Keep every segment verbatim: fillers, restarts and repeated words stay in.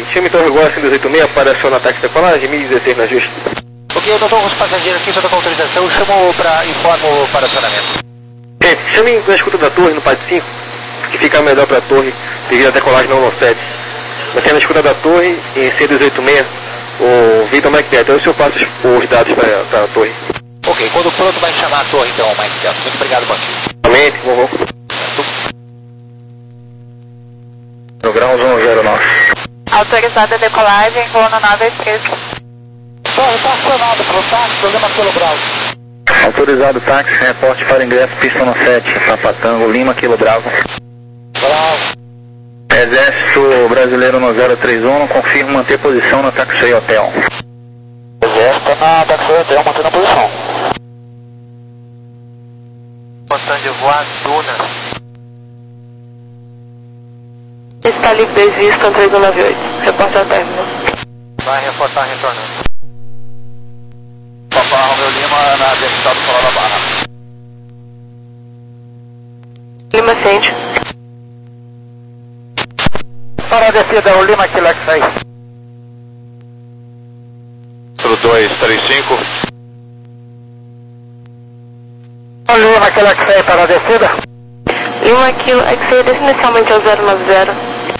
chame Torre Igual cento e oitenta e seis para acionar ataque de decolagem, mil e dezesseis na ajuste. Ok, eu não estou com os passageiros aqui, só estou com autorização, eu chamo para informo para acionamento. Ok, chame na escuta da torre no pad cinco, que fica melhor para a torre, devido à decolagem não sete. Você na escuta da torre, em C duzentos e oitenta e seis, o Vitor McBeth, eu, o senhor passa os, os dados para a torre. Ok, quando pronto vai chamar a torre então, Mike Delta. Muito obrigado, Bandido. Amém, por favor. No grau um zero nove. Autorizada a decolagem, voo no nove três. Torre, está acionado para o táxi, programa Kilo Bravo. Autorizado táxi, reporte para ingresso, pista no sete, Papa Tango, Lima, Kilo Bravo. Bravo. Exército Brasileiro no zero três um, confirma manter posição no Taxi Hotel. Exército na Taxi Hotel, mantendo a posição. Botando de voar, Duna. Está livre de Houston três um nove oito. Reporta ao término. Vai reportar retornando. Papa Romeu Lima na vertical do Coral da Barra. Lima sente. Para a descida, o Lima Kilo X-Ray. dois três cinco. O Lima Kilo X-Ray para a descida. Lima Kilo X-Ray desce inicialmente ao zero nove zero.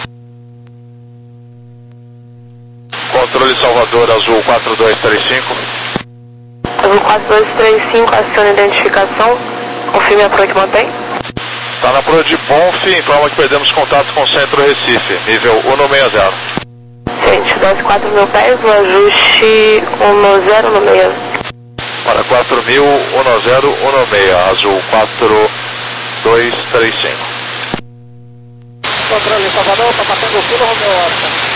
Controle Salvador, Azul quatro dois três cinco. Azul quatro dois três cinco, aciona identificação. Confirme a proa que mantém. Está na proa de Bonf, informa que perdemos contato com o Centro Recife, nível um sessenta. Gente, desce quatro mil pés, o ajuste um zero no meio. Para quatro mil, um zero um seis, Azul quatro dois três cinco. Controle Salvador, está passando o Kilo Romeu Oscar.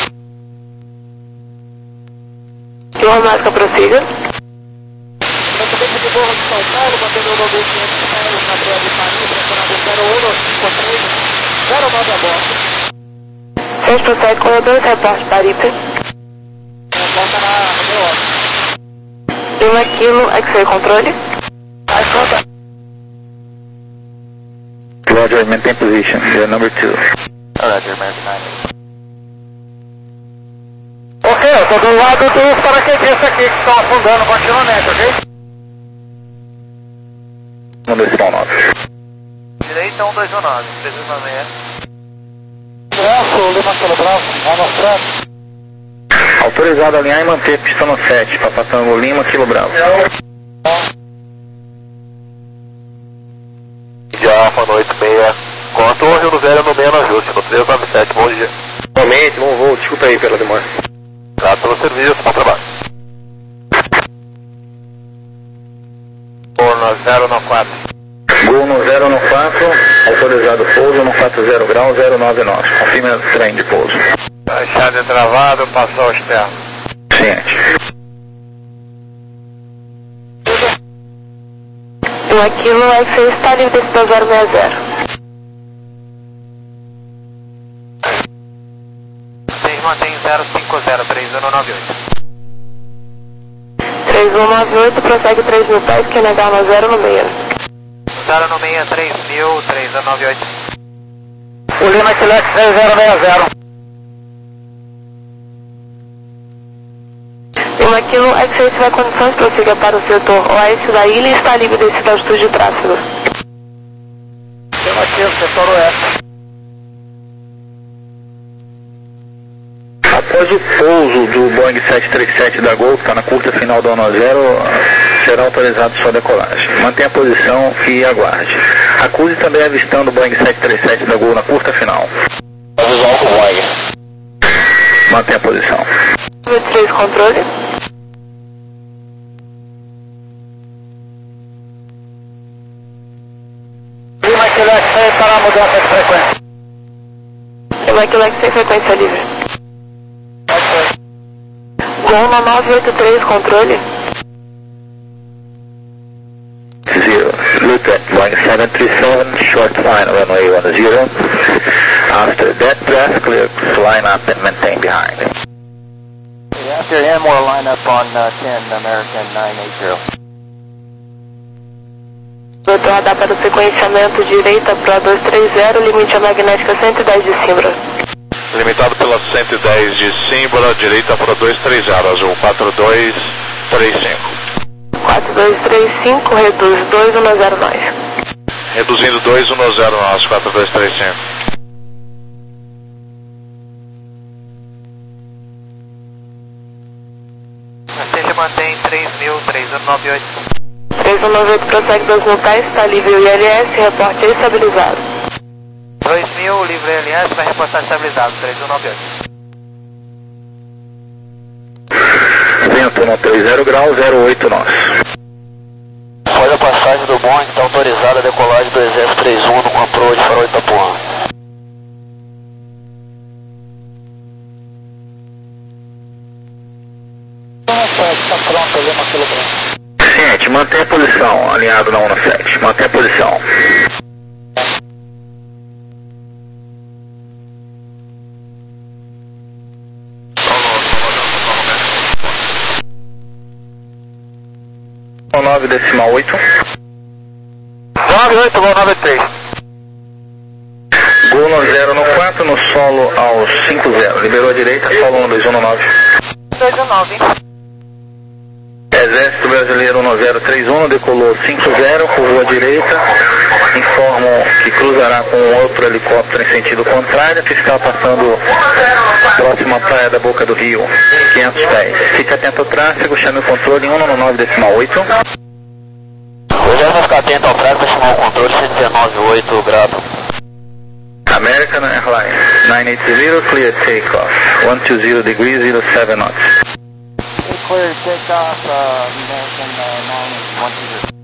Kilo Romeu Oscar, prossiga. Presidente de Morro de São Paulo, mantendo o nove quinhentos pés na proa de Paris, pressionado zero um cinco três zero nove a bordo. Gente, procede com dois reportes para I P. Reporta na Romeu Oscar. Lima Kilo X-Ray controle. Aí, conta. Roger, maintain position, you're number two. Roger, American nine. Ok, eu estou do lado dos paraquedistas aqui que estão afundando continuamente, ok? um dois nove. Direita um dois um nove, três um nove. Braço, Lima Kilo Bravo, vai mostrando. Autorizado a alinhar e manter pista no sete, Papa Tango, Lima, Kilo Bravo. Já, boa noite, meia. Com a torre no zero no meio no ajuste, no três nove sete, bom dia. Realmente, bom voo, desculpa aí pela demora. Obrigado pelo serviço, bom trabalho. Gol no zero no quatro. Gol no zero no quatro, autorizado pouso no quatro zero grau zero nove nove. Confirme o trem de pouso. Baixada travado, passou ao externo. Ciente. Lima Kilo X-Ray está livre desse zero seis zero. Vocês mantêm zero cinco zero, três um nove oito. três um nove oito, prossegue três mil pés, que é negar no zero no meio. zero no meio, três mil, três um nove oito. O Lima Kilo X-Ray zero seis zero. Lima Kilo X-Ray, se tiver condições, prossiga para o setor oeste da ilha e está livre desse altitude de tráfego. Lima Kilo, setor oeste. Após o pouso do Boeing sete três sete da Gol, que está na curta final do ano zero, será autorizado sua decolagem. Mantenha a posição e aguarde. Acuse também avistando o Boeing sete três sete da Gol na curta final. Visual com o Boeing. Mantenha a posição. vinte e três, controle. Lima Kilo X-Ray para a mudança de frequência. Lima Kilo X-Ray, frequência livre. Gol no nove oito três, controle. Zero. Lieutenant, Boeing seven three seven, short line, runway one zero. After that draft, clear, line up and maintain behind. After him, we'll line up on uh, ten, American nine eighty. Doutor, radar para o sequenciamento direita para dois três zero, limite a magnética cento e dez de Simbra. Limitado pela cento e dez de símbolo, direita para dois três zero, azul quatro dois três cinco. quatro dois três cinco, reduz dois um zero mais. Reduzindo dois um zero nós, quatro dois três cinco. Seja mantém três mil, três um nove oito. três um nove oito prossegue dois mil pés, está livre o I L S, reporte estabilizado. dois mil, livre L S, vai reportar estabilizado, três um nove oito. Vento no três zero graus, zero oito nós. Após a passagem do Boeing, está autorizada a decolagem do Exército três um com a proa de farol Itapuã. Está pronto, Lima Kilo Branco. Ciente, mantém a posição, alinhado na um sete, mantém a posição. nove decimal oito. nove oito, Gol nove três. Gol no zero no quatro, no solo aos cinco zero. Liberou a direita, solo um dois um nove. dois um nove. Exército Brasileiro um zero três um, decolou cinco zero, curvou à direita. Informam que cruzará com outro helicóptero em sentido contrário, que está passando próximo à praia da Boca do Rio, quinhentos pés. Fique atento ao tráfego, chame o controle em um nove decimal oito. Eu já vou ficar atento ao tráfego, chamar o controle cento e dezenove ponto oito graus. American Airlines nove oito zero, clear takeoff, cento e vinte degrees, zero seven knots. Clear takeoff, uh, American uh, nove um zero.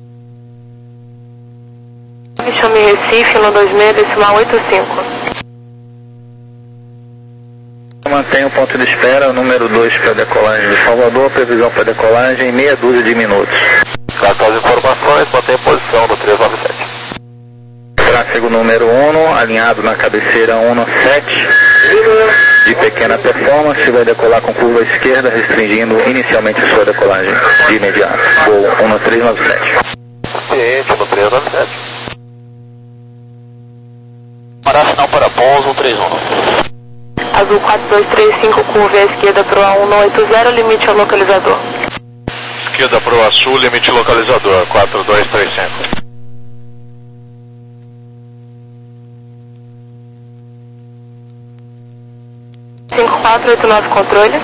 Chame Recife no dois seis decimal oito cinco. Mantenha o ponto de espera, número dois para decolagem de Salvador, previsão para decolagem em meia dúzia de minutos. Caso as informações, mantenha posição no três nove sete. Tráfego número um, alinhado na cabeceira um sete, de pequena performance, vai decolar com curva esquerda, restringindo inicialmente sua decolagem de imediato. Voo um três nove sete. Ciente no três nove sete. Para sinal para pouso um três um. Azul quatro dois três cinco, curva à esquerda para o um oito zero, limite ao localizador. Esquerda proa sul, limite localizador, quatro dois três cinco. cinco quatro oito nove, controle.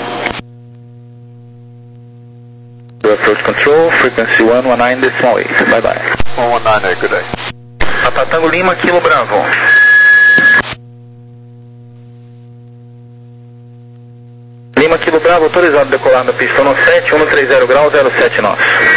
Approach control, frequency one one nine decimal eight. Bye bye. one one nine eight, good day. Tatango Lima, Kilo Bravo. Lima, Kilo Bravo, autorizado a decolar na pista um sete, um três zero graus, zero sete nós.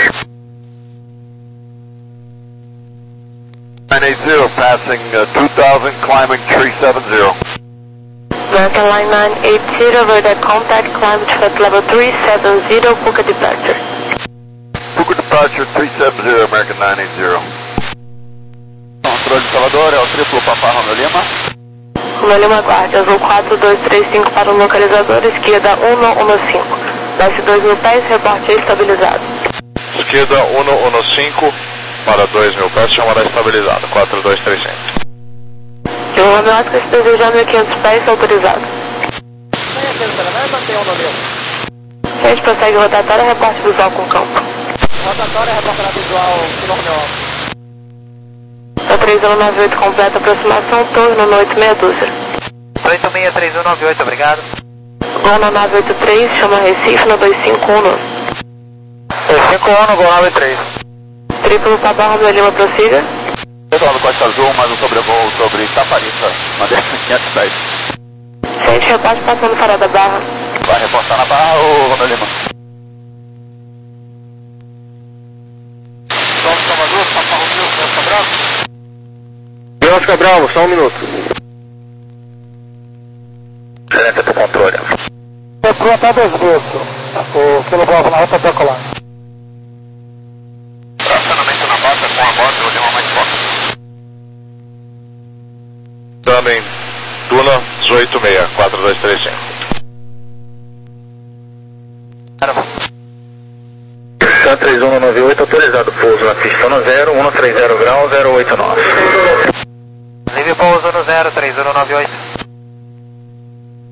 nine eight zero, passing uh, two thousand, climbing three seven zero. American Line nine eight zero, Verdeck contact, climb to flight level three seven zero, Puka departure. Puka departure three seven zero, American nine eight zero. Controle de Salvador, é o triplo Papa Romeo Lima. Romeo Lima Guarda, Azul quatro dois três cinco para o localizador, esquerda um um cinco. Desce dois mil pés, reporte estabilizado. Esquerda um um cinco, para dois mil pés, chamará estabilizado, quatro dois três cinco. De um Romeo, se desejar mil e quinhentos pés, autorizado. A gente prossegue rotatória, reporte visual com campo. Rotatória, reportará visual, Kilo Romeo. A três um nove oito completa aproximação, torno no oito meia dúzia. oito seis três um nove oito, obrigado. Gol na nove oito três, chama Recife no dois cinco um. dois cinco um, Gol nove três. Triplo Papa Romeo Lima, prossiga. Pessoal do Costa Azul, mais um sobrevoo sobre Itaparica, mandei quinhentos pés. Gente, reporte passando fora da barra. Vai reportar na barra, ô Romeo Lima. Vamos, Salvador, Papa Romeo, Oscar Bravo. Oscar Bravo, só um minuto. Gerente para o controle. É pro até dois vezes, o Kilo Bravo na rota decolar. Tracionamento na base com a bota, eu dei uma mais forte. Também, Duna dezoito seis, quatro dois três cinco. Stan três um nove oito, autorizado pouso na pista no zero, um três zero graus, zero oito nós. Livre pouso no zero, três um nove oito.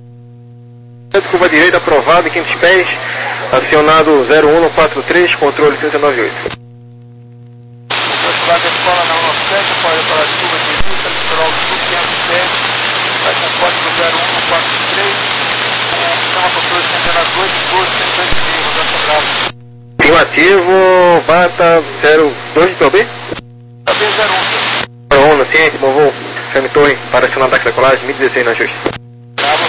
oito, curva direita aprovado em quinhentos pés, acionado zero um quatro três, controle trinta e nove oito. Velocidade da escola na um sete, apoio para a curva direita, litoral sul, quinhentos pés, vai com código zero um quatro três, chama controle trinta e dois, doze, cento e dois, mudança grave. Afirmativo, bata zero dois de P O B? P O B zero um. zero um, ciente, bom voo. Fêmea Torre, para acionar ataque da colagem, mil e dezesseis na justa. Bravo.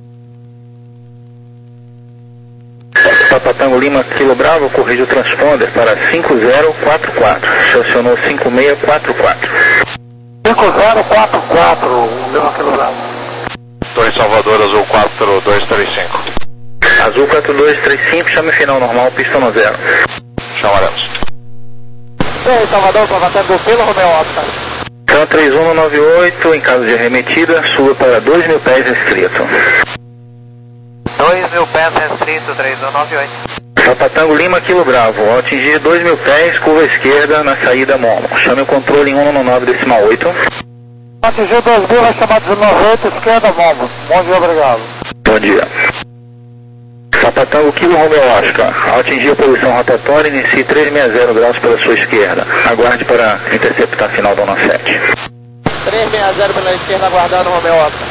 Papa Tango Lima, Kilo Bravo, corrige o transponder para cinco zero quatro quatro, estacionou cinco seis quatro quatro. cinco zero quatro quatro, Lima Kilo Bravo. Torre Salvador, Azul quatro dois três cinco. Azul quatro dois três cinco, chame final normal, pista no zero. Chamaremos. Torre Salvador, Papa pelo Romeo Oscar. Então três um nove oito, em caso de arremetida, suba para dois mil pés restrito. dois mil pés restrito, três um nove oito. Papa Tango Lima, Kilo Bravo, ao atingir dois mil pés, curva esquerda na saída Momo. Chame o controle em cento e nove decimal oito. Atingiu dois mil, vai chamar dezenove oito, esquerda, Momo. Bom dia, obrigado. Bom dia. Papa Tango Kilo Romeo Oscar, ao atingir a posição rotatória, inicie trezentos e sessenta graus pela sua esquerda. Aguarde para interceptar final da ONA sete. trezentos e sessenta pela esquerda, aguardando o Romeo Oscar.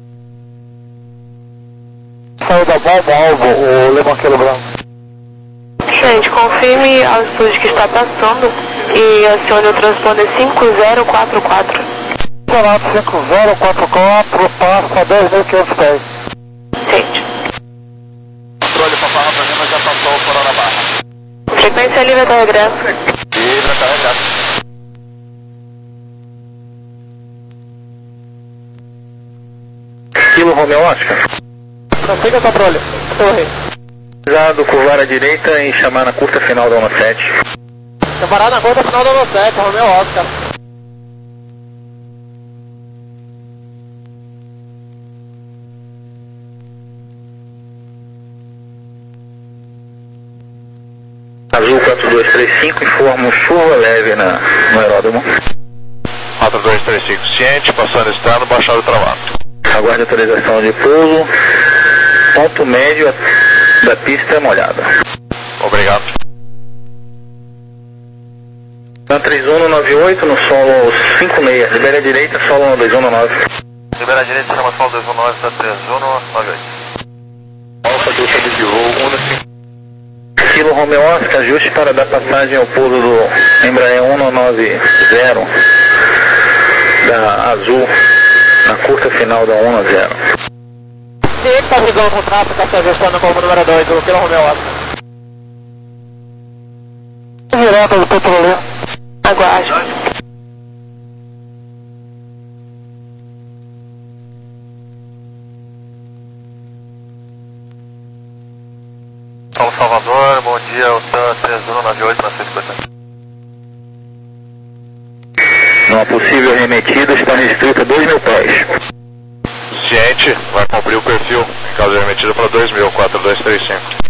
Saiu da bomba, alvo, o Lima Kilo Branco. Gente, confirme a altitude que está passando e acione o transponder cinco zero quatro quatro. Sonado cinco zero quatro quatro, passa dez mil e quinhentos pés. Gente. Controle Papa Rafa Lima, já passou o Corona Barra. Frequência livre até regresso. Livre até regresso. Kilo Romeo Oscar. Prossiga, controle. Torre. Usado, curvar à direita e chamar na curta final da ONA sete. Separado na conta final da ONA sete, Romeo Oscar. Azul quatro dois três cinco, informa chuva leve na, no aeródromo. quatro dois três cinco, ciente, passando externo, baixado travado. Aguarde autorização de pouso. Ponto médio da pista é molhada. Obrigado. Na três um nove oito, no solo cinco seis, libera a direita, solo dois um nove. Libera a direita, chama solo dois um nove, está três um nove oito. Alfa do saída de voo um cinco. Kilo Romeo Oscar, ajuste para dar passagem ao pouso do Embraer cento e noventa da Azul, na curta final da cento e noventa. Se ele está brigando com o tráfego, está se ajustando como número dois, o Kilo Romeo Oscar. Direto do petróleo. Aguarde. São Salvador, bom dia, o TAN três um nove oito na cento e cinquenta. Uma possível arremetida está restrita a dois mil pés. Ciente, vai cumprir o perfil, em caso de arremetida para dois mil, quatro dois três cinco.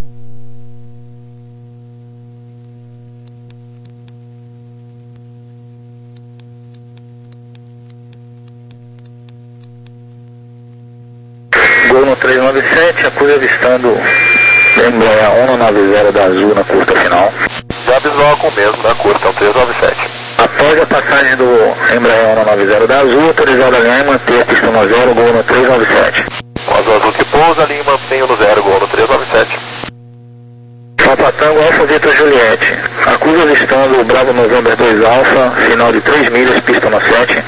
Gol no trezentos e noventa e sete, acusa avistando Embraer cento e noventa da Azul na curta final. Já visual com o mesmo da curta, é o trezentos e noventa e sete. Após a passagem do Embraer cento e noventa da Azul, autorizado a linha e manter a pista no zero, gol no trezentos e noventa e sete. O Azul Azul que pousa, ali mantém no zero, gol no trezentos e noventa e sete. Papa Tango Alfa Vitor Juliette, acusa avistando o Bravo November dois Alfa, final de três milhas, pista no sete.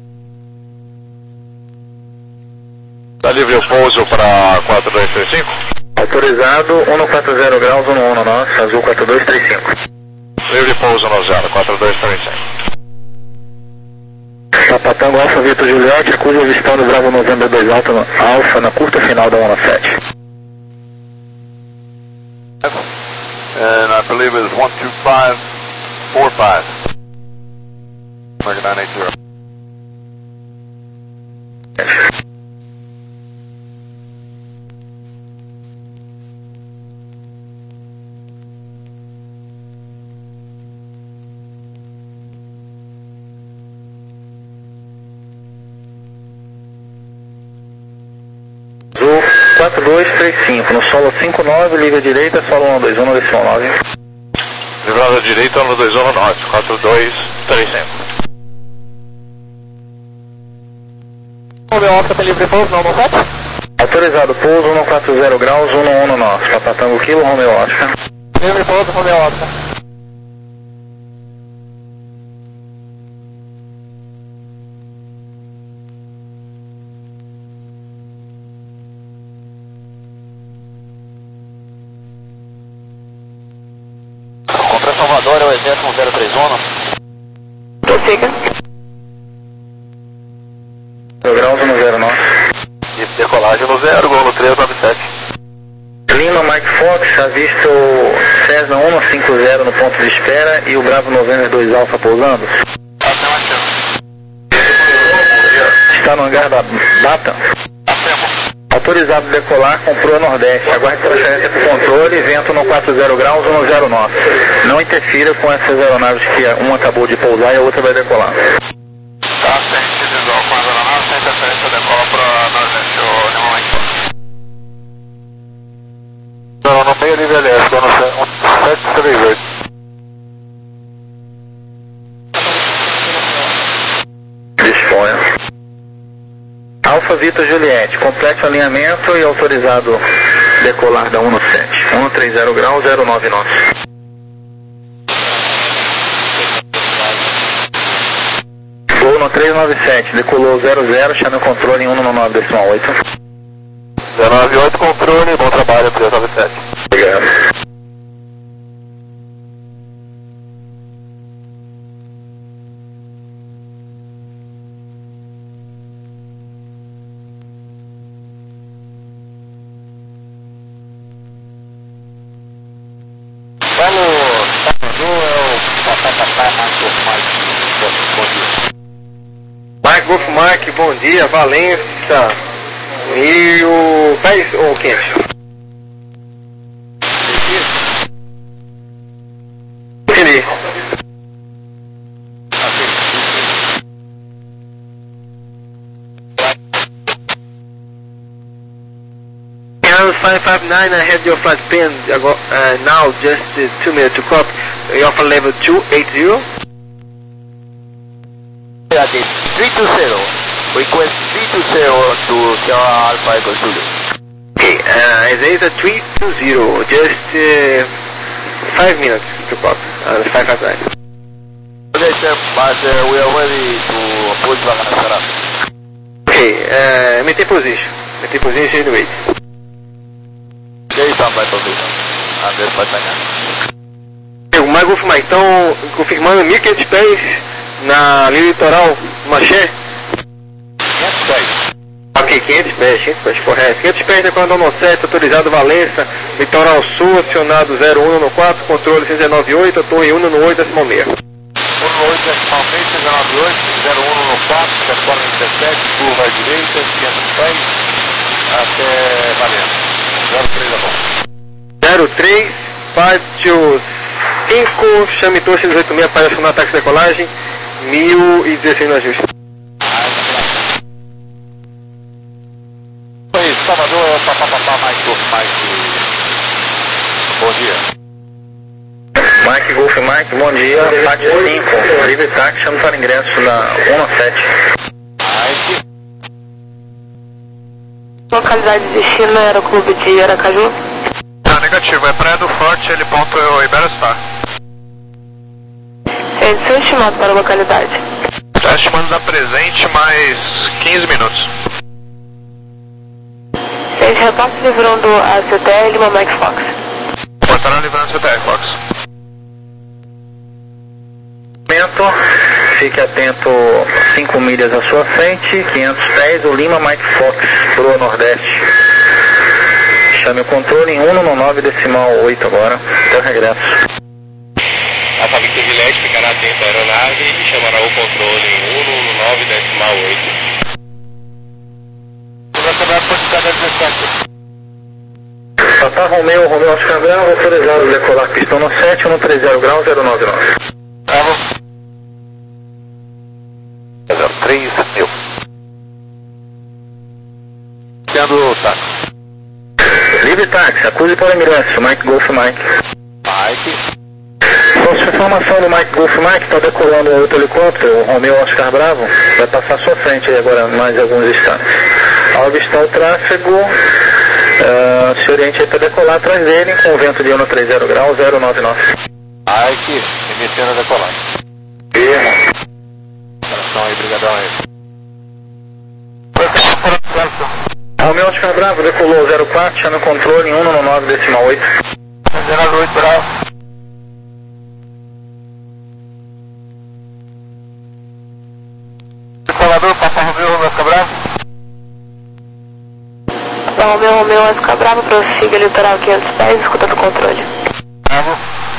Está livre o pouso para quatro dois três cinco? Autorizado cento e quarenta graus, cento e dezesseis, Azul quatro dois três cinco. Livre pouso no zero, quatro dois três cinco. Papa Tango Alfa Vitor Juliette, acusa avistando o Bravo November dois Alfa, Alfa na curta final da ONA sete. And I believe it is one two five four five. American nine eight zero. Azul quatro dois três cinco. No solo cinco nove, livre direita, solo um dois um, decimal nove. Livrada direita, um dois um nove, quatro dois três cinco. Romeo Oscar tem livre pouso, não, não sete? Autorizado pouso, um quatro zero graus, um um nove, Papa Tango Kilo, Romeo Oscar. Livre pouso, Romeo Oscar. Contra Salvador é o exército zero três um. Prossiga. zero graus, um zero nove. E decolagem no zero, gol no três nove sete. Lima, Mike Fox, avista o Cessna cento e cinquenta no ponto de espera e o Bravo noventa e dois Alfa pousando. Está no hangar da Bata. Autorizado a decolar com proa nordeste. Aguarde transferência para o controle, vento no quatro zero graus, um zero nove. Não interfira com essas aeronaves que uma acabou de pousar e a outra vai decolar. Tá, sem visual com as aeronaves, sem interferência, decola para nordeste, o Lima Mike Fox. Não, no meio nível L S, no sete três oito. Disponha. Alfa Vitor Juliette, complete o alinhamento e autorizado decolar da um sete. um três zero graus, zero nove nove. Gol no três nove sete, decolou zero zero, chama controle em um nove decimal oito. zero nove oito, controle, bom trabalho, três nove sete. Obrigado. Vai no Salvador, é o Papai Papai Mike Golf Mike, bom dia. Mike Golf Mike, bom dia, Valença, mil dez ou quinhentos? Entendi. five five nine, I have your flight pin uh, now, just uh, two minutes to copy. You offer level two eight zero. three two zero, request three two zero to Sierra Alpha Echo Zulu. Okay, uh, there is a three two zero, just uh, five minutes to copy, uh, five five nine. Okay, sir, but uh, we are ready to push back on Sarah. Okay, uh, maintain position, maintain position and wait. Okay, stand by position. And there's my O Mike Golf Mike, então, confirmando mil e quinhentos pés na linha litoral, Maché. quinhentos pés. Ok, quinhentos pés, quinhentos pés, correto. quinhentos pés da Condor sete, autorizado Valença, litoral sul, acionado zero um no quatro, controle seis nove oito, torre um no oito, decimal meia. um no oito, decimal seis, seis nove oito, zero um no quatro, decola dezessete, curva à direita, quinhentos pés, até Valença. zero três, tá bom. zero três, pátio cinco, chame torre seis oito seis para acionar táxi de decolagem, mil e dezesseis no ajuste. Oi, Salvador, é o Papá Papá Mike Golf Mike. Bom dia. Mike Golf Mike, bom dia. Pátio cinco, livre táxi, chama para ingresso na um sete. Mike. Localidade de destino era o clube de Aracaju? Ah, negativo, é Praia do Forte, ele ponto Iberostar. É seu estimado para a localidade? Tá estimando da presente mais quinze minutos. Seis reportes livrando a C T R Lima Mike Fox. Portará livrando C T R, Fox. Fique atento, cinco milhas à sua frente, quinhentos pés, o Lima Mike Fox, proa nordeste. Chame o controle em um no nove decimal oito agora, então regresso. A Victor Gillette ficará atento à aeronave e chamará o controle em um no nove decimal oito. Papá Romeu, Romeu Oscar Bravo, autorizado a decolar pistão no sete, um três zero graus, zero nove nove. Bravo. zero três mil. Sendo o taco. Livre táxi. Acuse para ingresso, Mike Golf Mike. Mike. Posso informação do Mike Golf Mike, está decolando outro helicóptero, o Romeo Oscar Bravo, vai passar à sua frente aí agora mais alguns instantes. Ao avistar o tráfego, uh, se oriente aí para decolar atrás dele com o vento de um trinta graus, zero nove nove. Mike, iniciando a decolagem. Erro. Ação aí, brigadão aí. Romeo Oscar Bravo, decolou zero quatro, chama o controle em um nove nove decimal oito. zero oito, Bravo. Decolador, Papa Romeu, Romeu Oscar Bravo. Papa Romeu, Romeu Oscar Bravo, prossiga litoral quinhentos pés, escutando o controle. Bravo.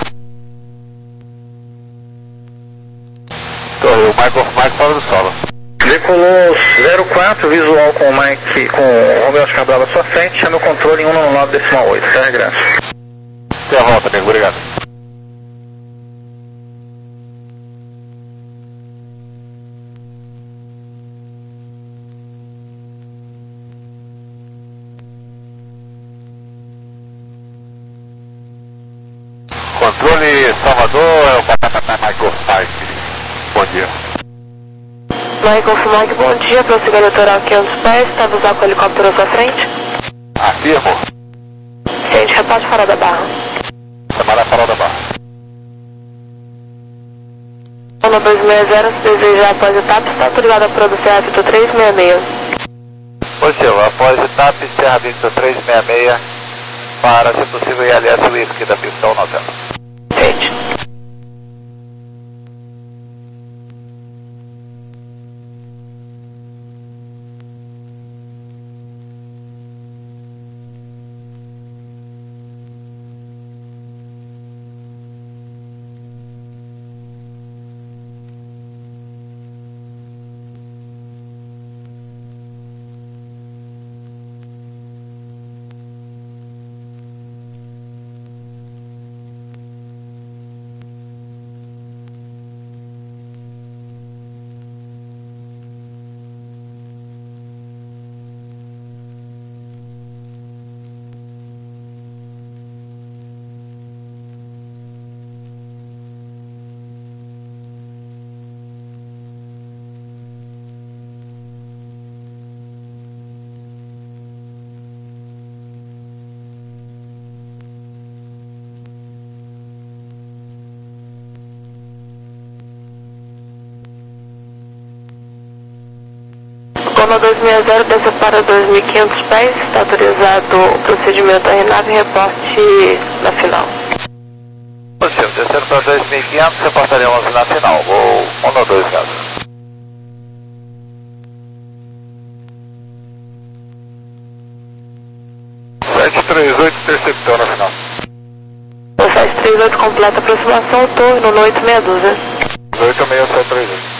Torre, o Michael Mike fora do solo. Decolou zero quatro, visual com o Mike, com o Romeo Oscar Bravo à sua frente, chama o controle em um nove nove decimal oito, tá regresso. Até a volta, amigo, obrigado. Controle Salvador, é o Patatá Michael Mike. Bom dia. Michael Mike, bom dia, prossiga litoral quinhentos pés, está usando com o helicóptero à sua frente. Afirmo. Ciente, repasse fora da barra. Samara Farol da Barra. um dois seis zero, se desejar após etapa, está autorizada para o C A Vito três seis seis. Positivo, após etapa, Serra Vista três seis seis, para, se possível, I L S Whisky da pista um nove zero. Ciente. Goma dois seis zero, desce para dois mil e quinhentos pés, está autorizado o procedimento R nove e reporte na final. Positivo, descendo para dois mil e quinhentos, reportaremos na final, voo um dois zero. sete três oito, interceptou na final. O sete três oito completa a aproximação, torre no oito seis doze. oito seis sete três oito.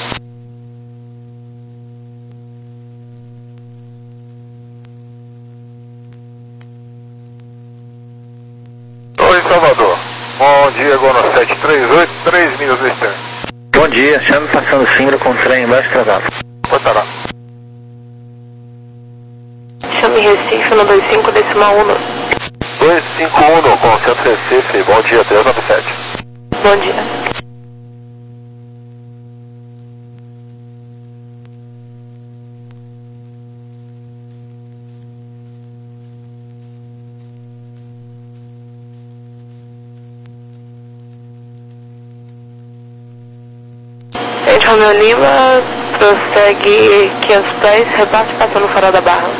Salvador. Bom dia, Gono sete três oito, três milhas do externo. Bom dia, chame passando Singra com trem embaixo travado. Botará. Chame Recife no dois cinco decimal um. dois cinco um com centro Recife, bom dia, três nove sete. Bom dia. Romeu Lima, prossegue quinhentos pés, rebate passando fora da barra.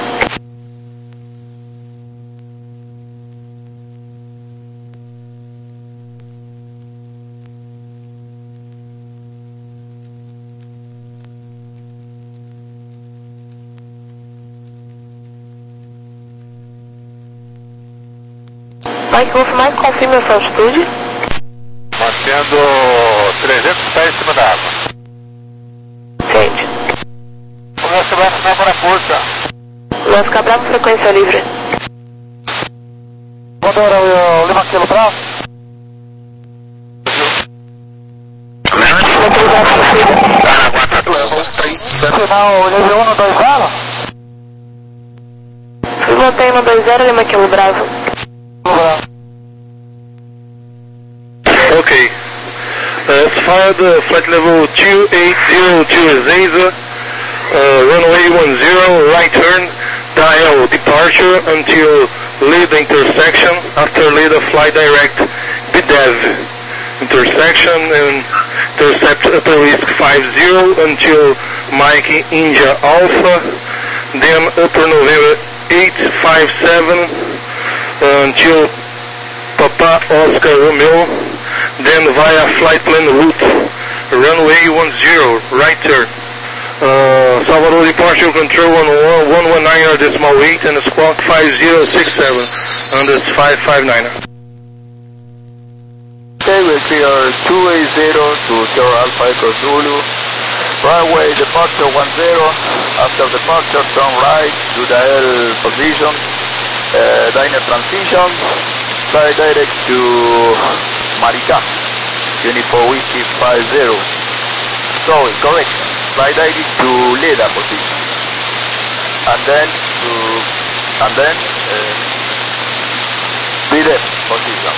Mike Wolf, Mike, confirme a sua altitude. Mantendo trezentos pés em cima da água. Ciente. O nosso braço não para a força. Nosso Cabravo, frequência livre. Motor, o Lima Quilo Bravo. Final, nível um dois zero. Fui mantém no dois zero, Lima Quilo Bravo. Uh, as fired, uh, flight level two eight zero two Ezeiza, uh, runway one zero, right turn, dial departure until Leda intersection. After Leda, fly direct B D E V intersection and intercept upper risk five zero until Mike India Alpha, then upper November eight five seven uh, until Papa Oscar Romeo, then via flight plan route, runway one zero, right turn. Uh, Salvador departure control on one one nine decimal eight and squawk five zero six seven under five five nine. Okay, we clear two eight zero to Sierra Alpha Echo Zulu. Runway departure one zero. After departure, turn right to the L position. Uh, Diner transition. Fly direct to Maricá. Uniform Whiskey five zero. Sorry, correct. Fly direct to Leda position. And then to, and then uh, B D E V position.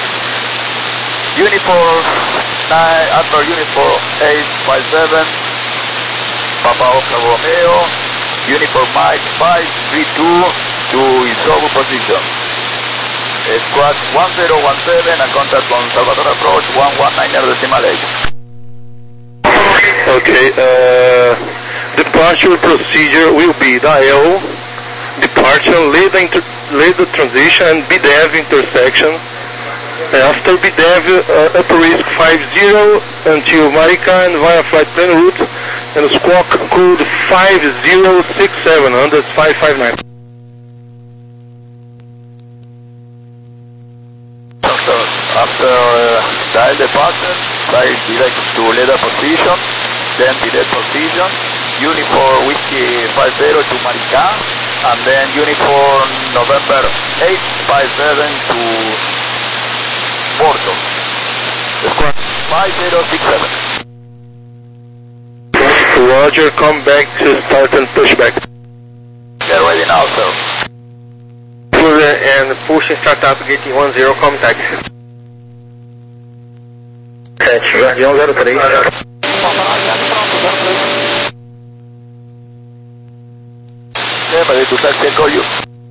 Uniform nine, after uniform eight five seven, Papa Oscar Romeo, uniform Mike five three two to Isobu position. Uh, squad one zero one seven and contact on Salvador approach one one nine decimal eight. Okay, uh, departure procedure will be dial, departure, Leda, inter Leda transition and B D E V intersection. After B D E V, uh, upper risk five zero until Maricá and via flight plan route and squawk code five zero six seven under five five nine. After, after uh, dial departure, fly direct to Leda position, then B D E V position, uniform Whiskey five zero to Maricá, and then uniform November eight five seven to Porto. Squad five zero six seven. Roger, come back to start and push back. Get ready now, sir. And push and start up getting one zero, contact. sete, Guardião zero três. Lembra aí do taxi call you.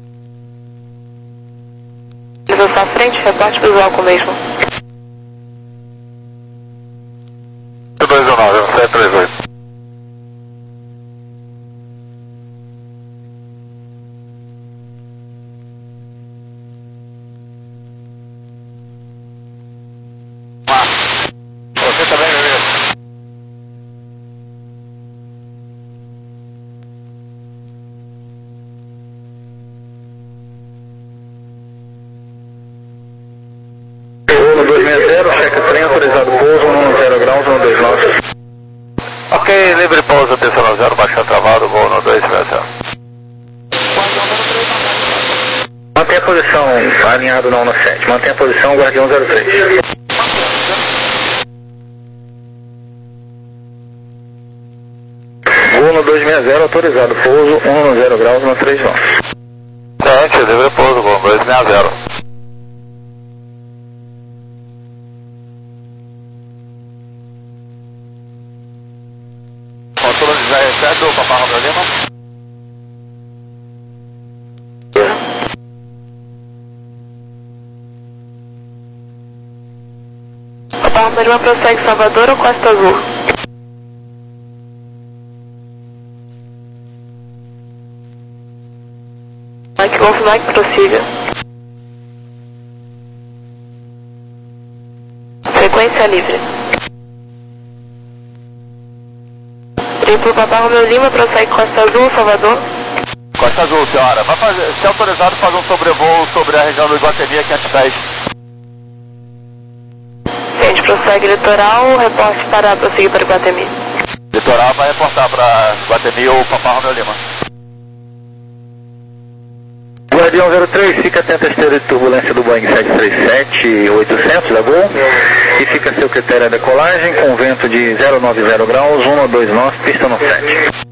Visual à frente, reporte visual com o mesmo. dois um nove, sete três oito. Você também, meu amigo. dois seis zero, checa trem, autorizado pouso, um zero graus, um dois nove. Ok, livre pouso, atenção zero, baixo travado, voo no dois seis zero. Mantém a posição, alinhado na um sete. Mantém a posição, Guardião zero três. Voo no dois seis zero, autorizado pouso, um zero graus, no três nove. Gente, livre pouso, voo no dois seis zero. Altura de dezessete, o Papa Romeo Lima. Papa Romeo Lima prossegue Salvador ou Costa Azul? Mike Golf, Mike, prossiga. Frequência livre. Triplo Papa Romeo Lima, prossegue Costa Azul, Salvador. Costa Azul, senhora. Vai fazer, se autorizado, fazer um sobrevoo sobre a região do Iguatemi aqui quinhentos pés. A gente prossegue litoral, reporte para prosseguir para Iguatemi. Litoral vai reportar para Iguatemi ou Papa Romeo Lima. Guardião zero três, fica atento à esteira de turbulência do Boeing sete três sete oitocentos da Gol e fica a seu critério a decolagem com vento de zero nove zero graus, um dois nove, pista no sete.